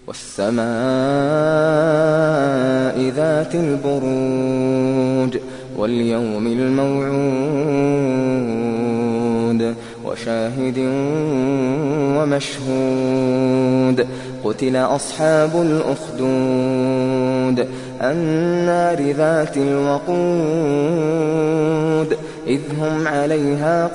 والسماء ذات البروج واليوم الموعود وشاهد ومشهود قتل أصحاب الأخدود النار ذات الوقود إذ هم عليها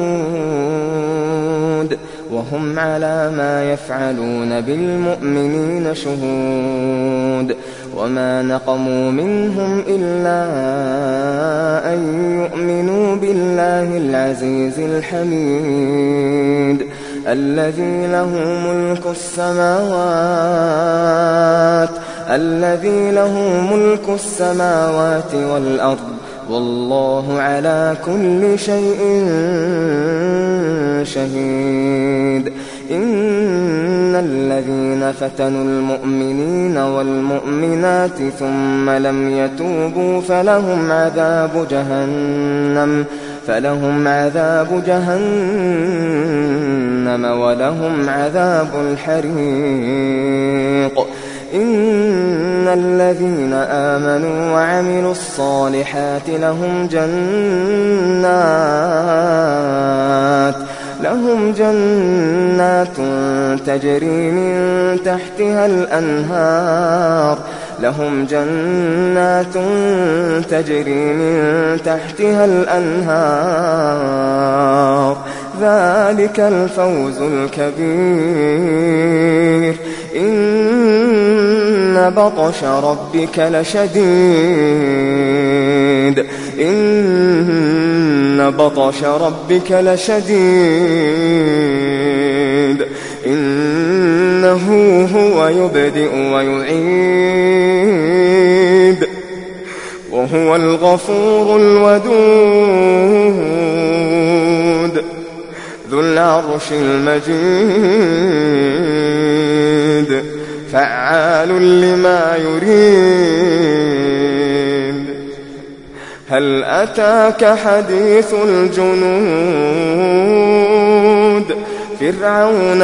قعود وهم على ما يفعلون بالمؤمنين شهود وما نقموا منهم إلا أن يؤمنوا بالله العزيز الحميد الذي له ملك السماوات والأرض والله على كل شيء شهيد إن الذين فتنوا المؤمنين والمؤمنات ثم لم يتوبوا فلهم عذاب جهنم ولهم عذاب الحريق إن الذين آمنوا وعملوا الصالحات لهم جنات تجري من تحتها الأنهار ذلك الفوز الكبير إن بطش ربك لشديد إنه هو يبدئ ويعيد وهو الغفور الودود ذو العرش المجيد فعال لما يريد هل أتاك حديث الجنود فرعون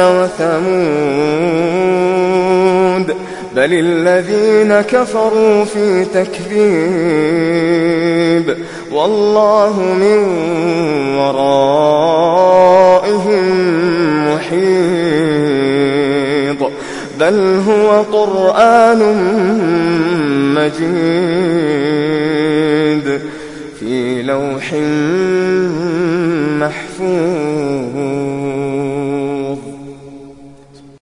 وثمود بل الذين كفروا في تكذيب والله من ورائهم محيط بل هو قرآن مجيد في لوح محفوظ.